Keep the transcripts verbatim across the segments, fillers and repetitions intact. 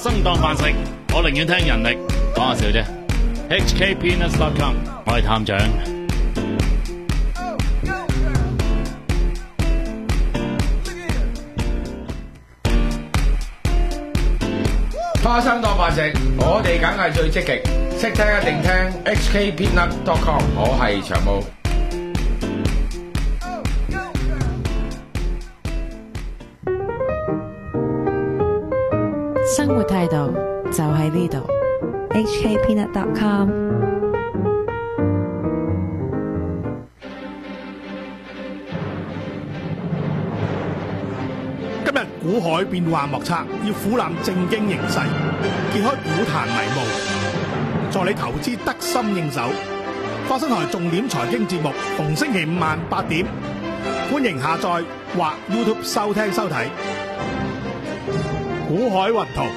生當飯食，我寧願聽人力。講下笑啫。H K Peanuts dot com， 我係探長。 花生當飯食，我哋梗係最積極，識聽一定聽 H K Peanuts dot com， 我係長毛。 生活態度就喺呢度 ，H K Peanuts dot com。 今日股海變幻莫測，要俯瞰正經形勢，揭開股壇迷霧，助你投資得心應手。花生台重點財經節目，逢星期五晚八點，歡迎下載或 YouTube 收聽收睇。股海雲圖，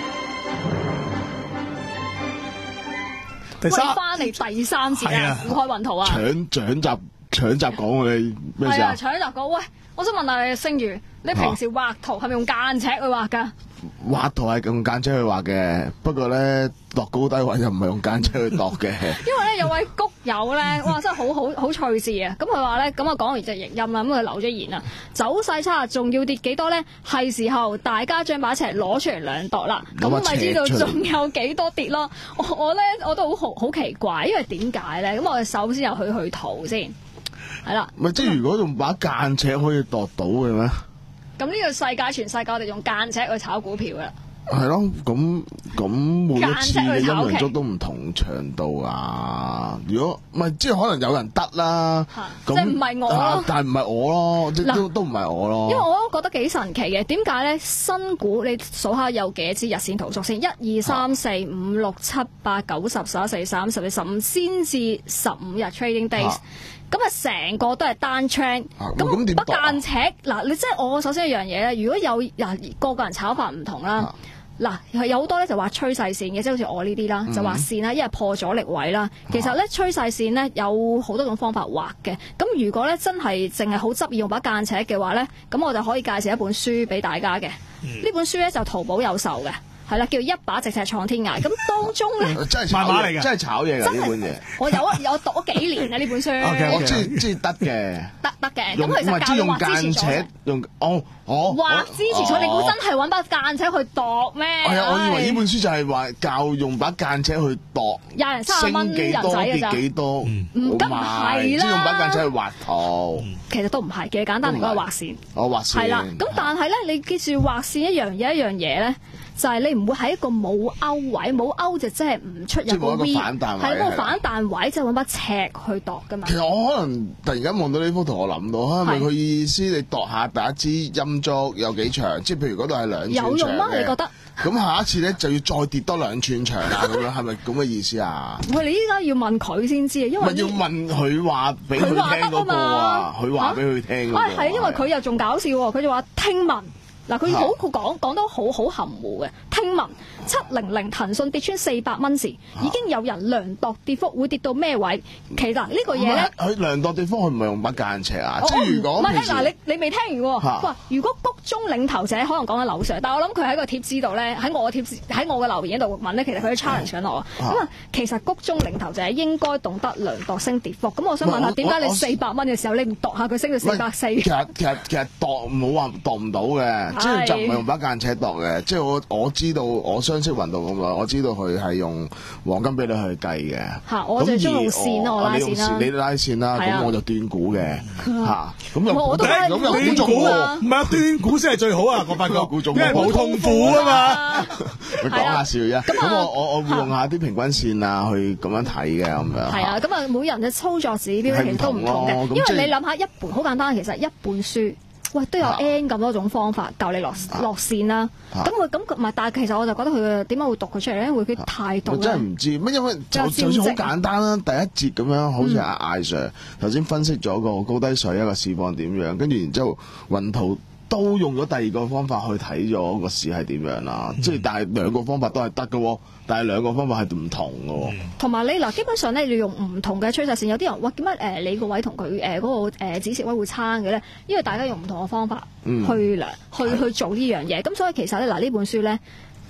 第三翻嚟第三次啊！股海雲圖啊！ 搶搶集搶集講我哋咩事啊？ 係啊，搶集講。喂，我想問下你，星如，你平時畫圖係咪用間尺去畫㗎？ 畫圖係用間尺去畫嘅，不過咧度高低位又唔係用間尺去度嘅。 因為咧有位谷友咧，哇真係好好好趣事啊！咁佢話咧，咁啊講完隻譯音啦，咁佢留咗言啊，走勢差仲要跌幾多咧？係時候大家將把尺攞出嚟量度啦，咁咪知道仲有幾多跌咯？我我咧我都好好奇怪，因為點解咧？咁我哋首先又去去圖先，係啦。 咪即係如果用把間尺可以度到嘅咩？ 咁呢個世界全世界我哋用間尺去炒股票噶啦。 係咯，咁咁每一次嘅陰陽燭都唔同長度啊！如果唔係，即係可能有人得啦， 即係唔係我咯， 但係唔係我咯，即都都唔係我咯。 因為我都覺得幾神奇嘅，點解咧？新股你數下有幾多支日線圖數先？一二三四五六七八九十十一十二三十四十五先至十五日 trading days。咁啊，成個都係單 trend，咁不間尺嗱，你即係我首先一樣嘢咧，如果有嗱個個人炒法唔同啦，嗱係有好多咧就話趨勢線嘅，即係好似我呢啲啦，就話線啦，因為破阻力位啦。其實咧趨勢線咧有好多種方法畫嘅，咁如果咧真係淨係好執意用把間尺嘅話咧，咁我就可以介紹一本書俾大家嘅，呢、嗯、本書咧就淘寶有售嘅。係啦，叫一把直尺闖天涯。咁當中咧， 真係炒嘢嚟嘅，真係炒嘢㗎呢本嘢。 我有啊，有讀咗幾年啊呢本書。 我知知得嘅， 得得嘅。咁其實教你畫支持咗。 用哦哦。 畫支持咗，你估真係揾把間尺去度咩？ 係啊，我以為呢本書就係話教用把間尺去度。 廿零三十蚊人仔㗎咋？ 跌幾多？唔咁唔係啦。 用把間尺去畫圖。 其實都唔係嘅，簡單嚟講係畫線。 我畫線。 係啦，咁但係咧，你記住畫線一樣嘢一樣嘢咧。就係你唔會喺一個冇勾位，冇勾就即係唔出入個 V， 係冇反彈位，即係揾把尺去度㗎嘛。 其實我可能突然間望到呢幅圖，我諗到係咪佢意思你度下第一支陰燭有幾長？即係譬如嗰度係兩寸長有用嗎？你覺得？ 咁下一次咧就要再跌多兩寸長啊！咁樣係咪咁嘅意思啊？ 喂，你依家要問佢先知啊，因為要問佢話俾佢聽嗰個啊，佢話俾佢聽嗰個。 啊，係因為佢又仲搞笑喎，佢就話聽聞。嗱，佢好佢講講得好好含糊嘅。聽聞七零零騰訊跌穿四百蚊時，已經有人量度跌幅會跌到咩位？其實呢個嘢咧， 佢量度跌幅佢唔係用把間尺啊。即係如果唔係嗱，你你未聽完喎？哇！如果谷中領頭者可能講緊劉 Sir，但係我諗佢喺個貼紙度咧，喺我嘅貼紙喺我嘅留言度問咧，其實佢 challenge 緊我。咁啊，其實谷中領頭者應該懂得量度升跌幅。咁我想問下，點解你四百蚊嘅時候你唔度下佢升到四百四？ 其實其實其實度冇話度唔到嘅。即係就唔係用把間尺度嘅，即係我我知道我相識運動咁耐，我知道佢係用黃金比例去計嘅。 嚇，我就中用線咯，我拉線啦。 你拉線啦，咁我就斷股嘅嚇。咁又我都係咁又斷股喎，唔係啊，斷股先係最好啊！我發覺，因為冇痛苦啊嘛。 你講下笑啫。咁我我我會用下啲平均線啊，去咁樣睇嘅咁樣。 係啊，咁啊，每人嘅操作指標其實都唔同嘅，因為你諗下一本好簡單，其實一本書。喂，都有 N 咁多種方法教你落落線啦。咁佢咁唔係，但係其實我就覺得佢點解會讀佢出嚟咧？因為佢態度咧。我真係唔知乜，因為就就算好簡單啦，第一節咁樣，好似阿艾 Sir 頭先分析咗個高低水一個市況點樣，跟住然之後雲圖都用咗第二個方法去睇咗個市係點樣啦。即係但係兩個方法都係得嘅，但係兩個方法係唔同嘅。 同埋你嗱，基本上咧，你用唔同嘅趨勢線，有啲人哇點解誒你個位同佢誒嗰個誒止蝕位會差嘅咧？因為大家用唔同嘅方法去量、嗯、去去做呢樣嘢。咁所以其實咧嗱，呢本書咧。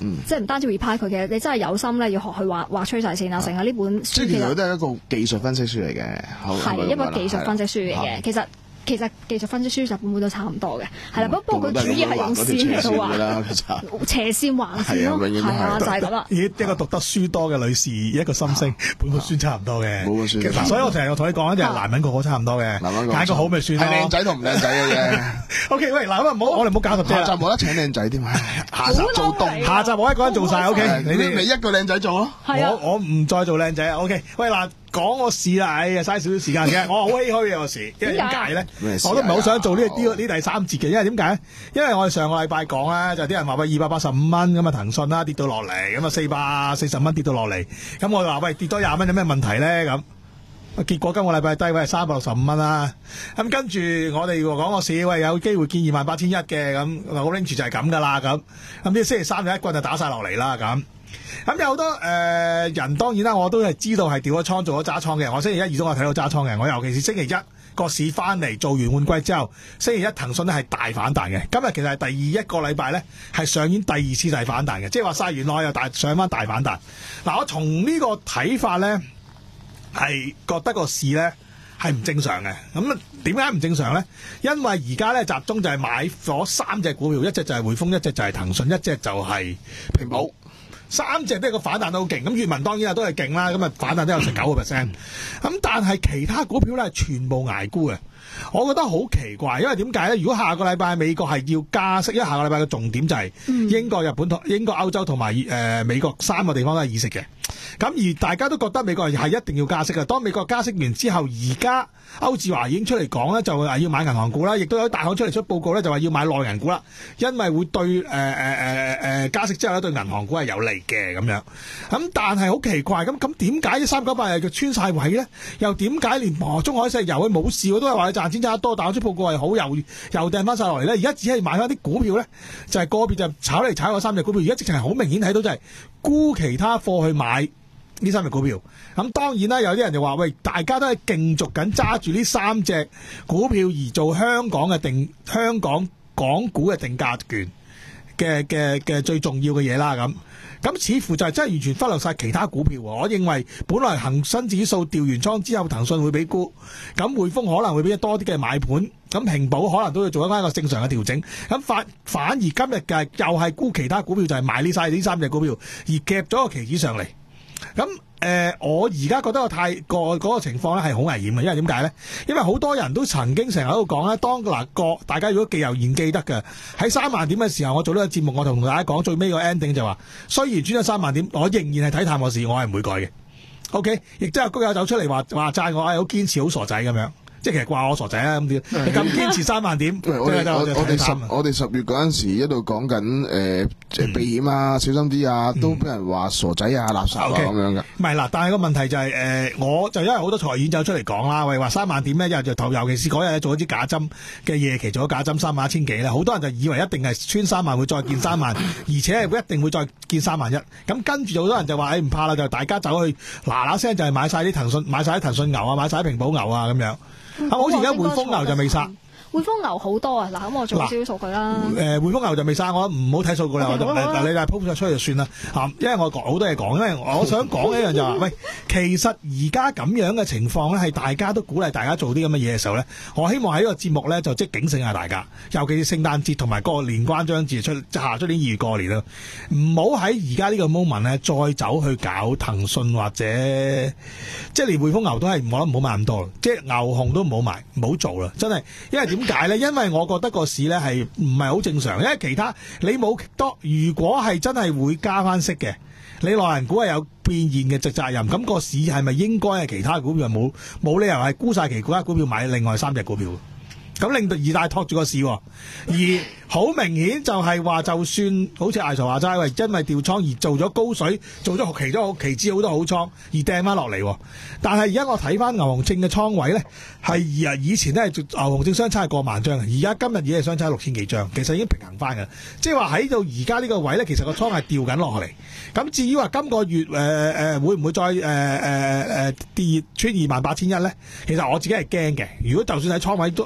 即係唔單止 reply 佢嘅，你真係有心咧要學去畫畫趨勢線啊，成日呢本書即係其實都係一個技術分析書嚟嘅， 係一本技術分析書嚟嘅，其實。其實技術分析書就本本都差唔多嘅，係啦，不不過佢主要係用線嚟到畫斜線橫線咯，係啊，就係咁啦。 咦，一個讀得書多嘅女士，一個心聲，本本書差唔多嘅， 本本書。 所以我成日同你講咧，就係男人個個差唔多嘅，揀個好咪算咯。 係靚仔同唔靚仔嘅啫。 O K， 喂，嗱咁啊，唔好，我哋唔好搞咁多。 下集冇得請靚仔添啊！下集做凍， 下集我一個人做晒。O K，你哋你一個靚仔做咯。 我我唔再做靚仔啊。O K，喂嗱。講個事啦，哎呀，嘥少少時間嘅，我好唏噓嘅個事，因為點解咧？我都唔係好想做呢呢呢第三節嘅，因為點解咧？因為我哋上個禮拜講咧，就啲人話喂二百八十五蚊咁啊，騰訊啦跌到落嚟，咁啊四百四十蚊跌到落嚟，咁我就話喂跌多廿蚊有咩問題咧？咁結果今個禮拜低位係三百六十五蚊啦，咁跟住我哋講個市，喂有機會見二萬八千一嘅，咁個 range 就係咁噶啦，咁咁啲星期三就一棍就打晒落嚟啦，咁。咁有好多誒、呃、人當然啦，我都係知道係調咗倉做咗揸倉嘅。我星期一、二都我睇到揸倉嘅。我尤其是星期一個市翻嚟做完換季之後，星期一騰訊咧係大反彈嘅。今日其實係第一個禮拜咧係上演第二次大反彈嘅，即係話晒完內又大上翻大反彈。嗱，我從呢個睇法咧係覺得個市咧係唔正常嘅。咁點解唔正常咧？因為而家咧集中就係買咗三隻股票，一隻就係匯豐，一隻就係騰訊，一隻就係平保。三隻都係個反彈都好勁，咁粵文當然啊都係勁啦，咁啊反彈都有成九個 percent， 咁但係其他股票咧係全部捱沽嘅，我覺得好奇怪，因為點解咧？如果下個禮拜美國係要加息，因為下個禮拜嘅重點就係英國、日本同英國、歐洲同埋誒美國三個地方都係議息嘅，咁而大家都覺得美國係一定要加息嘅。當美國加息完之後，而家歐志華已經出嚟講咧，就話要買銀行股啦，亦都有大行出嚟出報告咧，就話要買內銀股啦，因為會對誒誒誒誒加息之後咧對銀行股係有利嘅咁樣。咁但係好奇怪，咁咁點解一三九八又穿晒位咧？又點解連中海石油佢冇事，都係話佢賺錢賺得多，但係出報告係好又又掟翻晒落嚟咧？而家只係買翻啲股票咧，就係、是、個別就炒嚟炒嗰三隻股票，而家直情係好明顯睇到就係沽其他貨去買呢三隻股票。咁當然啦，有啲人就話喂，大家都係競逐緊揸住呢三隻股票而做香港嘅定香港港股嘅定價權嘅嘅嘅最重要嘅嘢啦咁。咁似乎就係真係完全忽略晒其他股票。我認為本來恒生指數調完倉之後，騰訊會俾沽，咁匯豐可能會俾多啲嘅買盤，咁平保可能都要做翻一個正常嘅調整。咁反反而今日嘅又係沽其他股票，就係、是、買呢晒呢三隻股票，而夾咗個期指上嚟。咁誒、呃，我而家覺得個太過嗰個情況咧係好危險嘅，因為點解咧？因為好多人都曾經成日喺度講咧，當嗱個大家如果記猶然記得嘅，喺三萬點嘅時候，我做呢個節目，我同大家講最尾個 ending 就話，雖然穿咗三萬點，我仍然係睇淡個市，我係唔會改嘅。OK，亦都有高友走出嚟話話讚我係好堅持，好傻仔咁樣。即係其實掛我傻仔啦咁啲，你咁堅持三萬點， 我哋我哋十我哋十月嗰陣時一路講緊誒，即係避險啊，小心啲啊，都俾人話傻仔啊、垃圾啊咁樣嘅。 唔係嗱，但係個問題就係誒，我就因為好多財演走出嚟講啦，喂話三萬點咧，一日就投，尤其是嗰日做一支假針嘅夜期做咗假針三萬一千幾啦，好多人就以為一定係穿三萬會再見三萬，而且係會一定會再見三萬一。咁跟住好多人就話誒唔怕啦，就大家走去嗱嗱聲就係買晒啲騰訊，買晒啲騰訊牛啊，買晒啲平保牛啊咁樣。啊！好似而家匯豐牛就未殺， 匯豐牛好多啊！嗱，咁我做少少數據啦。 誒，匯豐牛就未殺，我唔好睇數據啦。嗱，你就 post 咗出去就算啦。嚇，因為我講好多嘢講，因為我想講一樣就話，喂，其實而家咁樣嘅情況咧，係大家都鼓勵大家做啲咁嘅嘢嘅時候咧，我希望喺呢個節目咧就即係警醒下大家，尤其是聖誕節同埋個年關將至出，下出年二月過年啦，唔好喺而家呢個 moment 咧再走去搞騰訊或者即係連匯豐牛都係我諗唔好買咁多，即係牛熊都唔好買，唔好做啦，真係，因為點解咧？因為我覺得個市咧係唔係好正常，因為其他你冇多，如果係真係會加翻息嘅，你內銀股係有變現嘅責任，咁個市係咪應該係其他股票冇冇理由係沽晒其他股票買另外三隻股票？咁令到二大托住個市，而好明顯就係話，就算好似艾才話齋，喂，因為調倉而做咗高水，做咗期咗期指好多好倉，而掟翻落嚟。但係而家我睇翻牛熊證嘅倉位咧，係而以前咧牛熊證相差係過萬張，而家今日已經係相差六千幾張，其實已經平衡翻嘅。即係話喺到而家呢個位咧，其實個倉係掉緊落嚟。咁至於話今個月誒誒、呃、會唔會再誒誒誒跌穿二萬八千一咧？其實我自己係驚嘅。如果就算喺倉位都係冇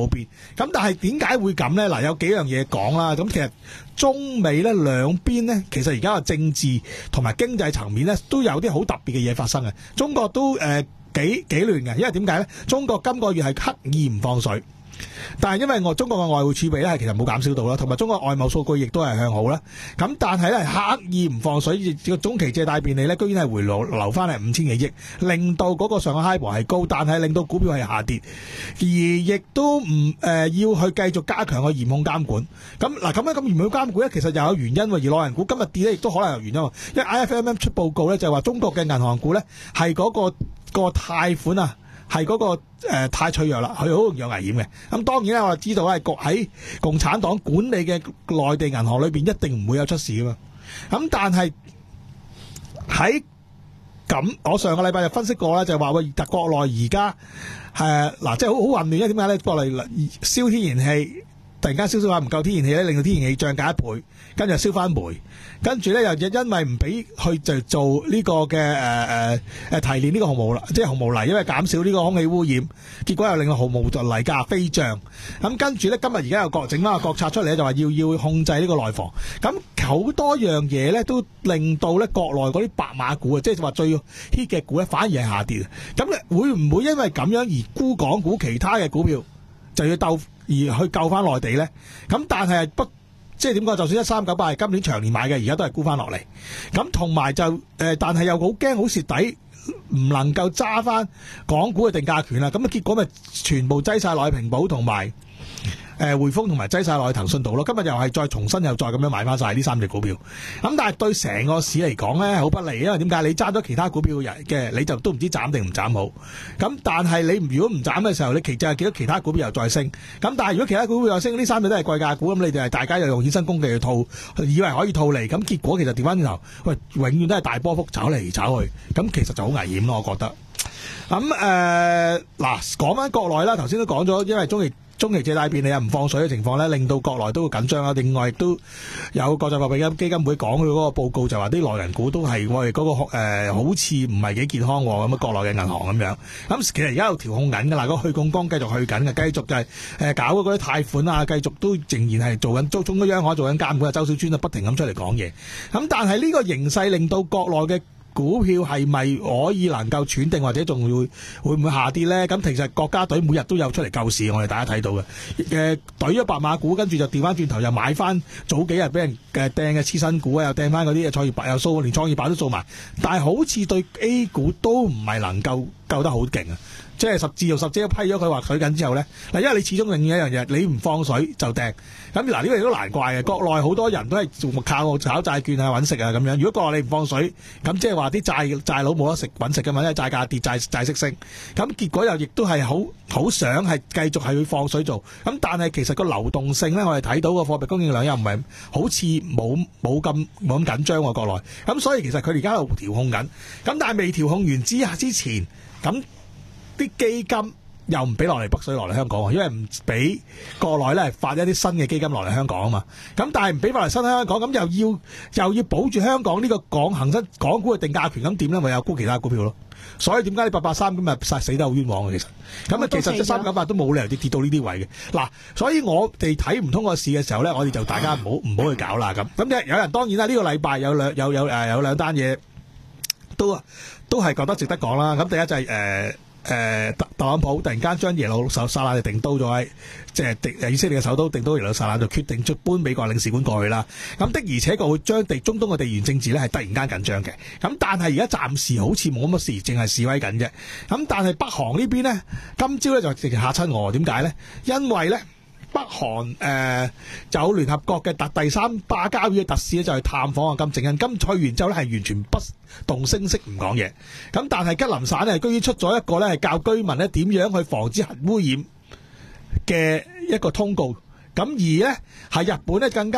嗰邊。咁但係點解會咁咧？嗱，有幾樣嘢講啦。咁其實中美咧兩邊咧，其實而家嘅政治同埋經濟層面咧，都有啲好特別嘅嘢發生嘅。中國都誒、呃、幾幾亂嘅，因為點解咧？中國今個月係刻意唔放水。但係因為我中國嘅外匯儲備咧係其實冇減少到啦，同埋中國外貿數據亦都係向好啦。咁但係咧刻意唔放水，個中期借貸便利咧居然係回流留翻嚟五千幾億，令到嗰個上海 HIBOR 係高，但係令到股票係下跌，而亦都唔誒、呃、要去繼續加強個嚴控監管。咁嗱咁樣咁嚴控監管咧，其實又有原因喎。而內銀股今日跌咧，亦都可能有原因喎。因為 I F M M 出報告咧就係話中國嘅銀行股咧係嗰個、嗰個貸款啊。係嗰、那個誒、呃、太脆弱啦，佢好容易有危險嘅。咁當然咧，我就知道咧，國喺共產黨管理嘅內地銀行裏邊一定唔會有出事噶嘛。咁但係喺咁，我上個禮拜就分析過啦，就係話喂，國內而家誒嗱，即係好好混亂，因為點解咧？國內燒天然氣。突然間燒燒下唔夠天然氣咧，令到天然氣漲價一倍，跟住燒翻煤，跟住咧又因為唔俾去就做呢個嘅誒誒誒提煉呢個紅毛即係紅毛泥，因為減少呢個空氣污染，結果又令到紅毛泥價飛漲。咁跟住咧，今日而家又國整翻個國策出嚟咧，就話要要控制呢個內房。咁好多樣嘢咧，都令到咧國內嗰啲白馬股啊，即係話最 hit 嘅股咧，反而係下跌。咁咧會唔會因為咁樣而沽港股其他嘅股票就要鬥？而去救翻內地咧，咁但係不即係點講？就算一三九八係今年長年買嘅，而家都係沽翻落嚟。咁同埋就誒、呃，但係又好驚好蝕底，唔能夠揸翻港股嘅定價權啦。咁啊結果咪全部擠晒落去平保同埋誒匯豐同埋擠晒落去騰訊度咯。今日又係再重新又再咁樣買翻晒呢三隻股票。咁但係對成個市嚟講咧，好不利，因為點解？你揸咗其他股票嘅，你就都唔知斬定唔斬好。咁但係你如果唔斬嘅時候，你其實係見到其他股票又再升。咁但係如果其他股票又升，呢三隻都係貴價股，咁你哋係大家又用衍生工具去套，以為可以套利，咁結果其實調翻轉頭，喂，永遠都係大波幅炒嚟炒去，咁其實就好危險咯，我覺得。咁誒嗱，講翻國內啦，頭先都講咗，因為中期中期借貸便利啊唔放水嘅情況咧，令到國內都會緊張啦。另外亦都有國際貨幣基金會講佢嗰個報告，就話啲內銀股都係我哋嗰個、呃、好似唔係幾健康咁啊，國內嘅銀行咁樣。咁其實而家有調控緊㗎啦，個去槓桿繼續去緊嘅，繼續就係、是、誒搞嗰啲貸款啊，繼續都仍然係做緊，中中央央行做緊監管啊，周小川啊不停咁出嚟講嘢。咁但係呢個形勢令到國內嘅股票係咪可以能夠喘定，或者仲會會唔會下跌咧？咁其實國家隊每日都有出嚟救市，我哋大家睇到嘅。誒，懟咗白馬股，跟住就調翻轉頭又買翻早幾日俾人嘅掟嘅黐身股啊，又掟翻嗰啲創業板又掃，連創業板都掃埋。但係好似對 A 股都唔係能夠救得好勁啊！即係十字又十隻批咗佢話水緊之後咧，嗱，因為你始終另一樣嘢，你唔放水就掟。咁嗱，呢個亦都難怪嘅。國內好多人都係做靠炒債券啊揾食啊咁樣。如果國內你唔放水，咁即係話啲債債佬冇得食揾食㗎嘛，因為債價跌、債債息升。咁結果又亦都係好好想係繼續係去放水做。咁但係其實個流動性咧，我哋睇到個貨幣供應量又唔係好似冇冇咁冇咁緊張喎國內。咁所以其實佢哋而家喺度調控緊。咁但係未調控完之之前，咁啲基金又唔俾落嚟北水落嚟香港，因為唔俾國內咧發一啲新嘅基金落嚟香港啊嘛。咁但係唔俾落嚟新香港，咁又要又要保住香港呢個港恒生港股嘅定價權，咁點咧？咪有沽其他股票咯。所以點解你八八三咁啊殺死得好冤枉嘅？其實咁啊，其實三九八都冇理由跌跌到呢啲位嘅。嗱，所以我哋睇唔通個市嘅時候咧，我哋就大家唔好唔好去搞啦咁。咁有人當然啦，呢、這個禮拜有兩有有誒有兩單嘢都都係覺得值得講啦。咁第一就係、是、誒。呃誒、呃、特特朗普突然間將耶路撒冷就定刀咗喺，即係以色列嘅首都定刀耶路撒冷，就決定出搬美國領事館過去啦。咁的而且確會將地中東嘅地緣政治咧係突然間緊張嘅。咁但係而家暫時好似冇乜事，淨係示威緊啫。咁但係北韓呢邊呢，今朝咧就直情嚇親我。點解呢？因為咧北韓誒、呃、有聯合國嘅特第三巴交與嘅特使咧就去探訪啊金正恩。今去完之後咧係完全不動聲色唔講嘢。咁但係吉林省咧居然出咗一個咧係教居民咧點樣去防止核污染嘅一個通告。咁而咧係日本咧更加出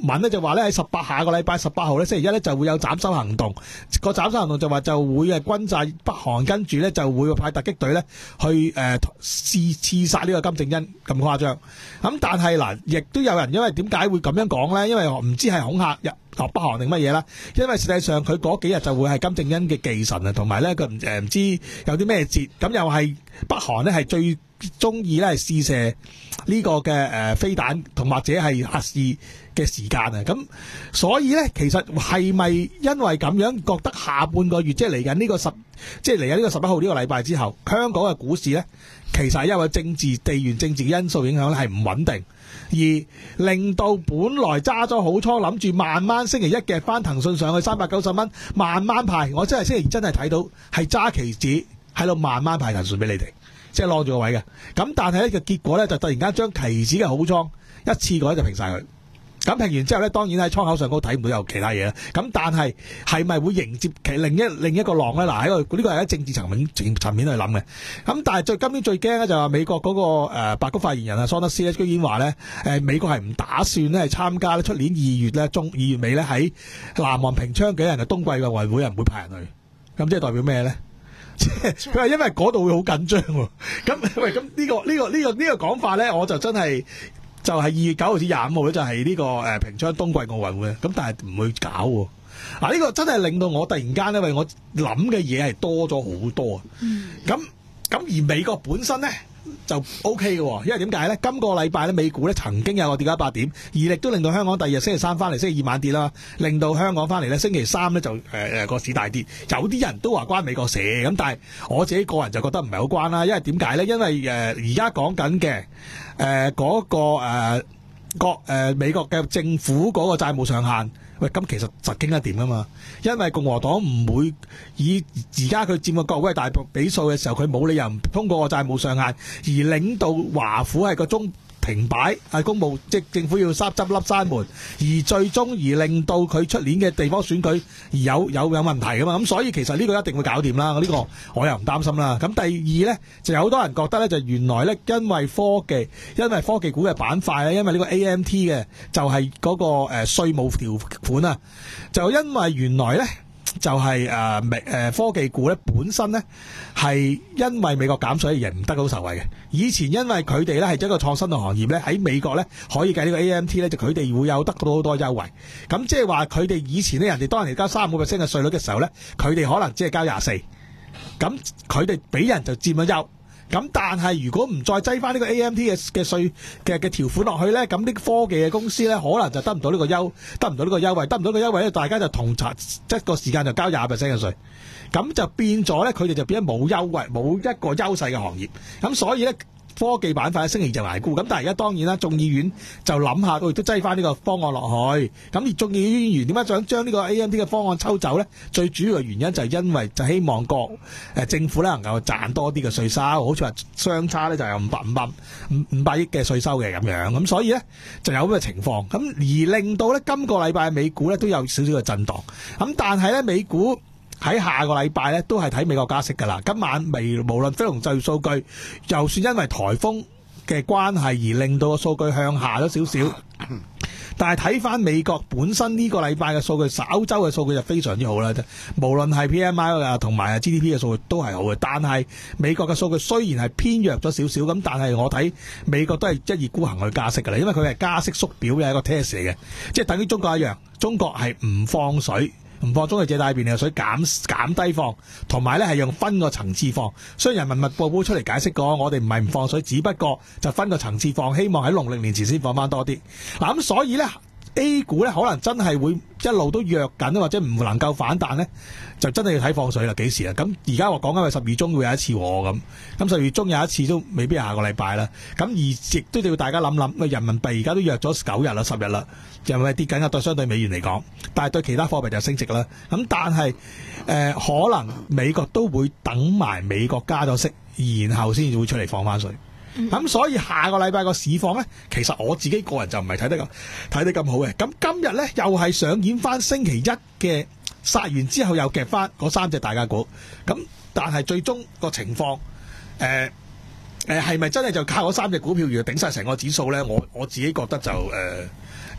文咧就話咧喺十八下個禮拜十八號咧星期一咧就會有斬首行動，個斬首行動就話就會係轟炸北韓，跟住咧就會派突擊隊咧去誒刺刺殺呢個金正恩，咁誇張。咁但係嗱，亦都有人因為點解會咁樣講咧？因為唔知係恐嚇日北韓定乜嘢啦？因為實際上佢嗰幾日就會係金正恩嘅忌辰啊，同埋咧佢唔誒唔知有啲咩節，咁又係北韓咧係最中意咧係試射呢個嘅誒、呃、飛彈同或者係核試嘅時間啊，咁所以咧其實係咪因為咁樣覺得下半個月即係嚟緊呢個十即係嚟緊呢個十一號呢個禮拜之後，香港嘅股市咧其實係因為政治地緣政治嘅因素影響咧係唔穩定，而令到本來揸咗好倉諗住慢慢星期一夾翻騰訊上去三百九十蚊慢慢派，我真係星期二真係睇到係揸期指喺度慢慢派騰訊俾你哋。即係攞住個位嘅，咁但係咧個結果咧就突然間將期指嘅好倉一次過咧就平晒佢，咁平完之後咧當然喺倉口上高睇唔到有其他嘢啦，咁但係係咪會迎接其另一另一個浪咧？嗱喺個呢個係喺政治層面層面去諗嘅，咁但係最今年最驚咧就係美國嗰、那個誒、呃、白宮發言人啊桑德斯咧居然話咧誒美國係唔打算咧係參加咧出年二月咧中二月尾咧喺南韓平昌舉行嘅冬季嘅運會，人唔會派人去，咁即係代表咩咧？佢話因為嗰度會好緊張喎，咁喂咁呢個呢個呢個呢個講法咧，我就真係就係二月九號至廿五號咧，就係呢個誒平昌冬季奧運會，咁但係唔會搞喎。嗱呢個真係令到我突然間咧，因為我諗嘅嘢係多咗好多啊。咁咁而美國本身咧就 O K 嘅，因為點解咧？今個禮拜咧美股咧曾經有個跌咗八點，而亦都令到香港第二日星期三翻嚟，星期二晚跌啦，令到香港翻嚟咧星期三咧就誒誒個市大跌。有啲人都話關美國事，咁但係我自己個人就覺得唔係好關啦，因為點解咧？因為誒而家講緊嘅誒嗰個誒國誒美國嘅政府嗰個債務上限。喂，咁其實實傾得掂噶嘛？因為共和黨唔會以而家佢佔個國會大比數嘅時候，佢冇理由唔通過個債務上限，而領導華府係個中停擺，係公務即係政府要閂執笠閂門，而最終而令到佢出年嘅地方選舉而有有有問題噶嘛？咁所以其實呢個一定會搞掂啦。呢、呢個我又唔擔心啦。咁第二呢，就有好多人覺得呢，就原來呢，因為科技，因為科技股嘅板塊咧，因為呢個 A M T 嘅就係嗰個誒稅務條款啊，就因為原來呢。就係誒美誒科技股咧本身咧係因為美國減稅而贏唔得到受惠嘅。以前因為佢哋咧係一個創新嘅行業咧，喺美國咧可以計呢個 A M T 咧，就佢哋會有得到好多優惠。咁即係話佢哋以前咧人哋當人哋交三個 percent 嘅稅率嘅時候咧，佢哋可能只係交廿四，咁佢哋俾人就佔咗優。咁但係如果唔再擠翻呢個 A M T 嘅嘅稅嘅嘅條款落去咧，咁啲科技嘅公司咧可能就得唔到呢個優，得唔到呢個優惠，得唔到呢個優惠咧，大家就同查一個時間就交廿 percent 嘅稅，咁就變咗咧，佢哋就變咗冇優惠，冇一個優勢嘅行業，咁所以咧。科技板塊星期就捱沽，咁但係而家當然啦，眾議院就諗下，佢都擠翻呢個方案落去。咁而眾議院點解想將呢個 A M T 嘅方案抽走咧？最主要嘅原因就係因為就希望國誒政府咧能夠賺多啲嘅稅收，好似話相差咧就有五百五百五五百億嘅稅收嘅咁樣。咁所以咧就有咁嘅情況，咁而令到咧今個禮拜美股咧都有少少嘅震盪。咁但係咧美股。喺下個禮拜咧，都係睇美國加息㗎啦。今晚未無論非農就業數據，就算因為颱風嘅關係而令到個數據向下咗少少，但係睇翻美國本身呢個禮拜嘅數據，稍週嘅數據就非常之好啦。無論係 P M I 啊同埋 G D P 嘅數據都係好嘅，但係美國嘅數據雖然係偏弱咗少少，咁但係我睇美國都係一意孤行去加息㗎啦，因為佢係加息縮表嘅一個 test 嚟嘅，即係等於中國一樣，中國係唔放水。唔放中嘅借貸便利水減減低放，同埋咧係用分個層次放。雖然人民日報報出嚟解釋過，我哋唔係唔放水，只不過就分個層次放，希望喺農曆年前先放翻多啲。嗱咁所以咧 A 股咧可能真係會一路都弱緊，或者唔能夠反彈咧，就真係要睇放水啦，幾時啊？咁而家我講緊係十二中會有一次喎，咁咁十二中有一次都未必係下個禮拜啦。咁而亦都要大家諗諗，人民幣而家都弱咗九日啦、十日啦，人民幣跌緊嘅對相對美元嚟講，但係對其他貨幣就升值啦。咁但係誒、呃、可能美國都會等埋美國加咗息，然後先至會出嚟放翻水。咁、嗯、所以下個禮拜個市況咧，其實我自己個人就唔係睇得咁睇得咁好嘅。咁今日咧又係上演翻星期一嘅殺完之後又夾翻嗰三隻大價股。咁但係最終個情況，誒誒係咪真係就靠嗰三隻股票而頂晒成個指數咧？我我自己覺得就誒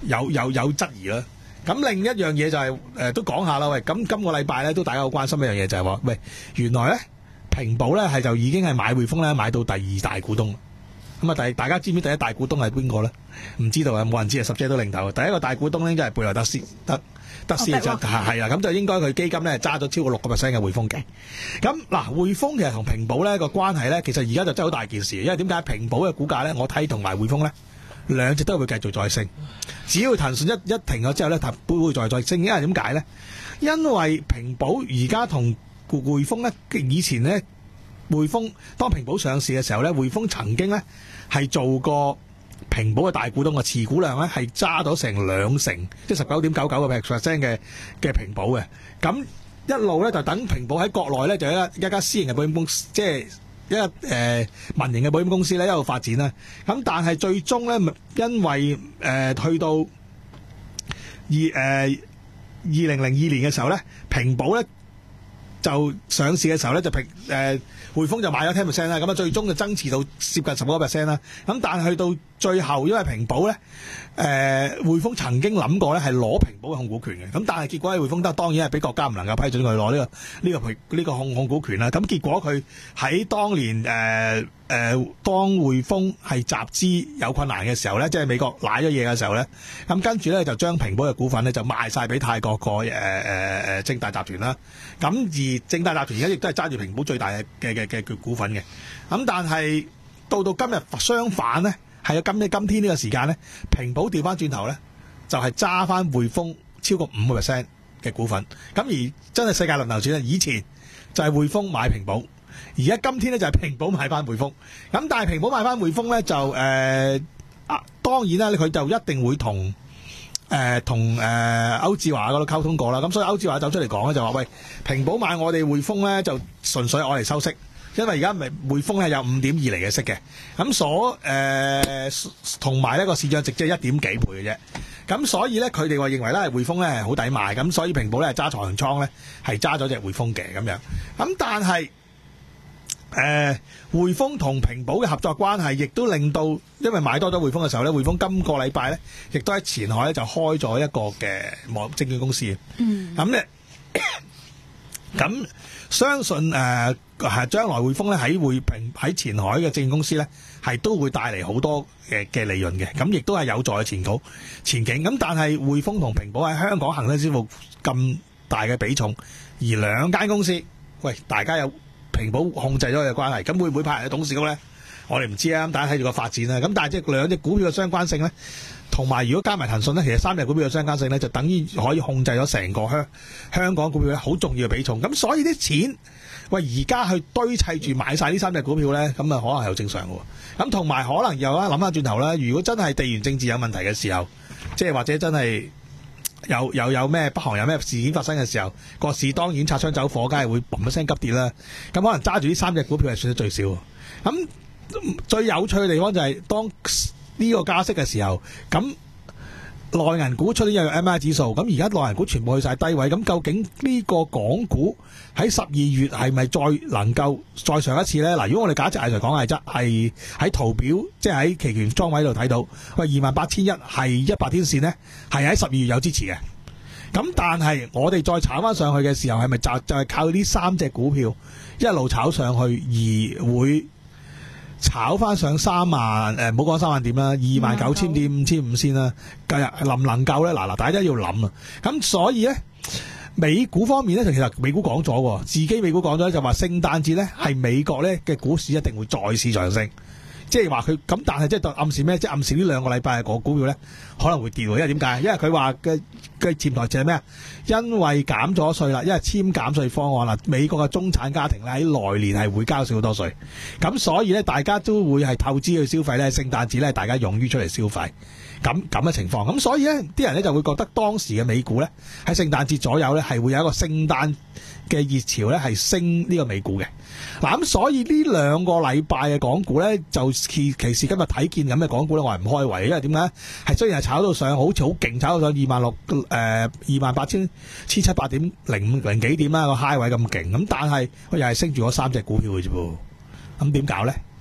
有有有質疑啦。咁另一樣嘢就係、是、誒、呃、都講下啦，喂，咁今個禮拜咧都大家好關心一樣嘢就係、是、話，喂，原來咧平保咧係就已經係買匯豐咧買到第二大股東。咁啊，第大家知唔知第一大股東係邊個咧？唔知道啊，冇人知啊，十隻都零頭。第一個大股東咧就係貝萊德斯德德斯就係係啦，咁就應該佢基金咧揸咗超過六個 percent 嘅匯豐嘅。咁嗱，匯豐其實同平保咧個關係咧，其實而家就真係好大件事，因為點解平保嘅股價咧，我睇同埋匯豐咧兩隻都會繼續再升，只要騰訊一一停咗之後咧，它會會再再升。因為點解咧？因為平保而家同匯豐咧，以前咧匯豐當平保上市嘅時候咧，匯豐曾經咧係做過平保嘅大股東嘅持股量咧係揸咗成兩成，即係十九點九九個 percent 嘅嘅平保嘅。咁一路咧就等平保喺國內咧就一一家私營嘅保險公司，即係一個誒、呃、民營嘅保險公司咧一路發展啦。咁但係最終咧，因為誒、呃、去到二誒二零零二年嘅時候咧，平保咧就上市嘅時候咧就平誒。呃匯豐就買咗 ten percent 啦，咁啊最終就增持到接近十個 percent 啦。咁但係去到最後，因為平保咧，誒匯豐曾經諗過咧係攞平保嘅控股權嘅，咁但係結果喺匯豐得當然係俾國家唔能夠批准佢攞呢個呢、這個呢、這個控控股權啦。咁結果佢喺當年誒誒、呃呃、當匯豐係集資有困難嘅時候咧，即係美國瀨咗嘢嘅時候咧，咁跟住咧就將平保嘅股份咧就賣晒俾泰國個誒誒誒正大集團啦。咁而正大集團而家亦都係揸住平保最大嘅嘅嘅嘅股份嘅。咁但係到到今日相反咧，係啊今呢今天呢個時間咧，平保調翻轉頭咧，就係揸翻匯豐超過五個 percent 嘅股份。咁而真係世界輪流轉啊！以前就係匯豐買平保，而家今天咧就係平保買翻匯豐。咁但係平保買翻匯豐咧就誒、呃、啊，當然啦，佢就一定會同誒同誒歐志華嗰度溝通過啦。咁所以歐志華走出嚟講咧就話：喂，平保買我哋匯豐咧就純粹我嚟收息。因為而家咪匯豐係有五點二厘嘅息嘅，咁所誒同埋呢個市賬值即係一點幾倍嘅啫，咁所以咧佢哋話認為咧匯豐咧係好抵買，咁所以平保咧係揸長倉咧係揸咗隻匯豐嘅咁樣，咁但係誒匯豐同平保嘅合作關係，亦都令到因為買多咗匯豐嘅時候咧，匯豐今個禮拜咧亦都喺前海咧就開咗一個嘅網證券公司，嗯，咁咧咁。相信誒係將來匯豐咧喺匯平喺前海嘅證券公司咧係都會帶嚟好多嘅嘅利潤嘅，咁亦都係有助嘅前景前景。咁但係匯豐同平保喺香港恒生支付咁大嘅比重，而兩間公司，喂大家有平保控制咗嘅關係，咁會唔會派人去董事局咧？我哋唔知啊，咁大家睇住個發展啦。咁但係即係兩隻股票嘅相關性咧，同埋如果加埋騰訊咧，其實三隻股票嘅相關性咧，就等於可以控制咗成個香香港股票咧好重要嘅比重。咁所以啲錢喂而家去堆砌住買晒呢三隻股票咧，咁啊可能係好正常嘅。咁同埋可能又啊諗翻轉頭啦，如果真係地緣政治有問題嘅時候，即係或者真係有有有咩北韓有咩事件發生嘅時候，個市當然擦槍走火，梗係會嘣一聲急跌啦。咁可能揸住呢三隻股票係算得最少。咁最有趣嘅地方就係當呢個加息嘅時候，咁內銀股出呢個 M I 指數，咁而家內銀股全部去晒低位，咁究竟呢個港股喺十二月係咪再能夠再上一次呢？嗱，如果我哋假設係嚟講係質係喺圖表，即係喺期權倉位度睇到，喂二萬八千一係一百天線呢，係喺十二月有支持嘅。咁但係我哋再炒翻上去嘅時候，係咪就就係靠呢三隻股票一路炒上去而會炒翻上三萬，誒唔好講三萬點啦，二萬九千點五千五先啦，今日能唔能夠咧？嗱嗱，大家要諗啊！咁所以咧，美股方面咧，就其實美股講咗，自己美股講咗就話聖誕節咧係美國咧嘅股市一定會再次上升，即係話佢咁，但係即係暗示咩？即係暗示呢兩個禮拜個股票咧可能會跌喎，因為點解？因為佢話嘅嘅潛台詞係咩啊？因為減咗稅啦，因為簽減稅方案啦，美國嘅中產家庭咧喺來年係會交少好多稅，咁所以咧大家都會係透支去消費咧，聖誕節咧大家勇於出嚟消費，咁咁嘅情況，咁所以咧啲人咧就會覺得當時嘅美股咧喺聖誕節左右咧係會有一個聖誕嘅熱潮咧係升呢個美股嘅。嗱，咁所以呢兩個禮拜嘅港股咧就其其實今日睇見咁嘅港股咧，我係唔開胃，因為點解？係雖然係炒到上好似好勁，炒到上二萬六誒二萬八千千七百點零零幾點啦，個 high 位咁勁，咁但係佢又係升住嗰三隻股票嘅啫噃，咁點搞咧？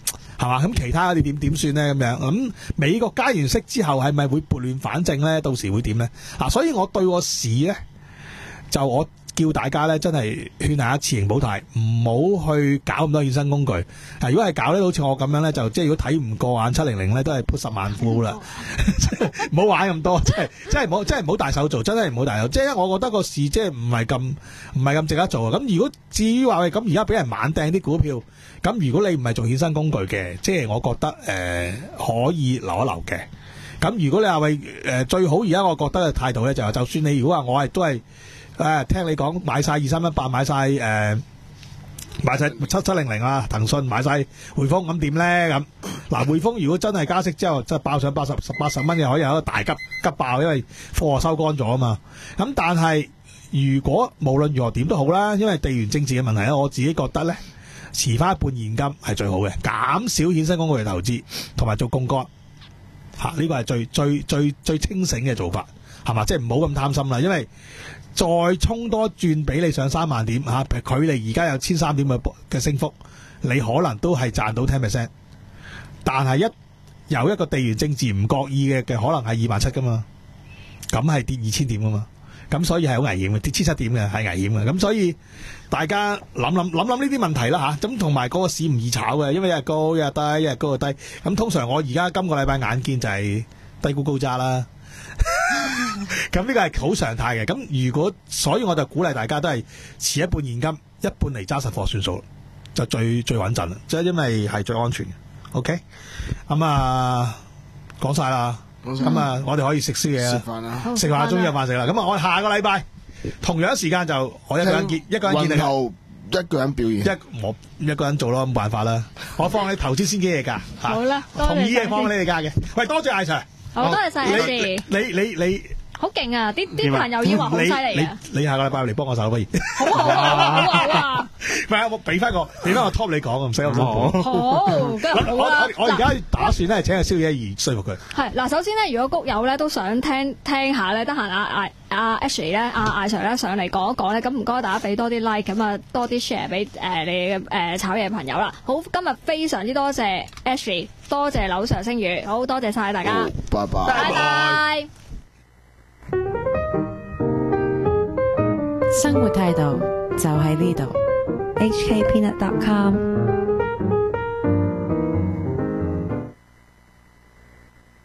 係嘛？咁其他你點點算咧？咁樣咁美國加完息之後係咪會撥亂反正咧？到時會點咧？啊，所以我對個市咧，就我叫大家咧，真係勸下持盈保泰，唔好去搞咁多衍生工具。啊，如果係搞咧，好似我咁樣咧，就即係如果睇唔過眼七零零咧，都係 put 十萬股啦，唔好玩咁多，即係真係唔好，真係唔好大手做，真係唔好大手。即係我覺得個市即係唔係咁唔係咁值得做啊。咁如果至於話喂，咁而家俾人猛掟啲股票，咁如果你唔係做衍生工具嘅，即係我覺得誒、呃、可以留一留嘅。咁如果你話喂誒最好而家我覺得嘅態度咧，就係就算你如果話我係都係。誒、啊，聽你講買晒二三一八，買晒誒、呃，買晒七七零零啊，騰訊買晒匯豐，咁點咧？咁嗱，匯豐如果真係加息之後，即係爆上八十十八十蚊嘅，可以有一個大急急爆，因為貨收乾咗啊嘛。咁但係如果無論如何點都好啦，因為地緣政治嘅問題咧，我自己覺得咧，持翻一半現金係最好嘅，減少衍生工具嘅投資，同埋做槓桿，吓、啊、呢、這個係最最最最清醒嘅做法，係嘛？即係唔好咁貪心啦，因為。再衝多轉俾你上三萬點嚇，距離而家有千三點嘅嘅升幅，你可能都係賺到 ten percent。但係一有一個地緣政治唔覺意嘅嘅，可能係二萬七噶嘛，咁係跌二千點噶嘛，咁所以係好危險嘅，跌千七點嘅係危險嘅。咁所以大家諗諗諗諗呢啲問題啦嚇，咁同埋嗰個市唔易炒嘅，因為一日高一日低，一日高又低。咁通常我而家今個禮拜眼見就係低估高揸啦。咁呢個係好常態嘅，咁如果所以我就鼓勵大家都係持一半現金，一半嚟揸實貨算數，就最最穩陣啦，即係因為係最安全嘅。OK，咁啊講晒啦，咁啊我哋可以食宵夜啦，食飯啦，食飯終於有飯食啦。咁啊我下個禮拜同樣時間就我一個人見，一個人見你後一個人表演， 一我一個人做咯，冇辦法啦。我放你投資先機嘢㗎， 好啦， 同意嘅放你哋價嘅。喂，多謝艾 Sir。 好，多謝晒你哋。 你你你好勁啊！啲啲朋友以為好犀利啊！ 你下個禮拜嚟幫我手不如？ 好啊好啊好啊！ 唔係啊，我俾翻個俾翻個 top 你講，唔使咁辛苦。 好，跟住好啦。 我我而家打算咧請個宵夜而說服佢。 係嗱，首先咧，如果谷友咧都想聽聽下咧，得閒阿阿阿 Ashley 咧，阿艾 Sir 咧上嚟講一講咧，咁唔該大家俾多啲 like， 咁啊多啲 share 俾誒你嘅誒炒嘢朋友啦。好，今日非常之多謝 Ashley， 多謝柳 Sir 聲譽，好多謝晒大家， 拜拜， 拜拜。 生活態度就喺呢度，H K Peanut dot com。